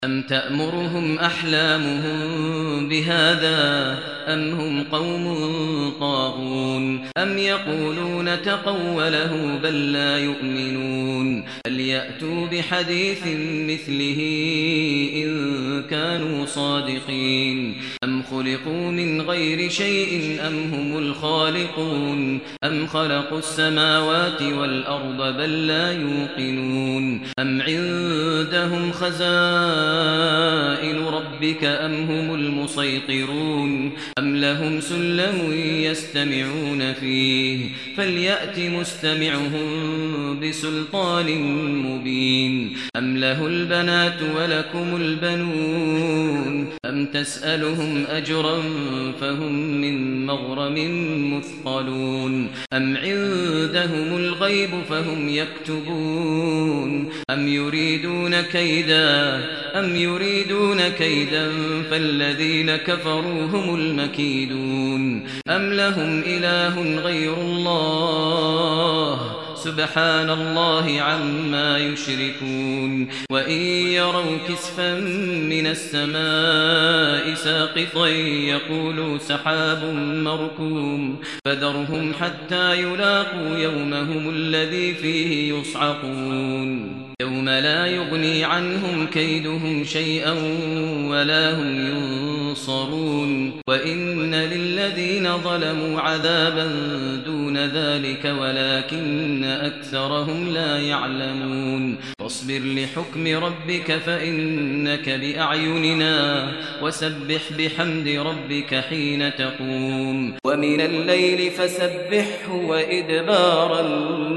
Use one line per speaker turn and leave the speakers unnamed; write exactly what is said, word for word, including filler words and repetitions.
أم تأمرهم أحلامهم بهذا أم هم قوم طاغون أم يقولون تقوله بل لا يؤمنون فليأتوا بحديث مثله إن كانوا صادقين أم خلقوا من غير شيء أم هم الخالقون أم خلقوا السماوات والأرض بل لا يوقنون أم عندهم خزائن ربك أم هم المسيطرون أم لهم سلم يستمعون فيه فليأت مستمعهم بسلطان مبين أم له البنات ولكم البنون أم تسألهم أجرا فهم من مغرم مثقلون أم عندهم الغيب فهم يكتبون أم يريدون كيدا أم يريدون كيدا فالذين كفروا هم المكيدون أم لهم إله غير الله سبحان الله عما يشركون وإن يروا كسفا من السماء ساقطا يقولوا سحاب مركوم فذرهم حتى يلاقوا يومهم الذي فيه يصعقون يوم لا يغني عنهم كيدهم شيئا ولا هم ينصرون وإن للذين ظلموا عذابا دون ذلك ولكن أكثرهم لا يعلمون فاصبر لحكم ربك فإنك بأعيننا وسبح بحمد ربك حين تقوم ومن الليل فسبحه وإدبار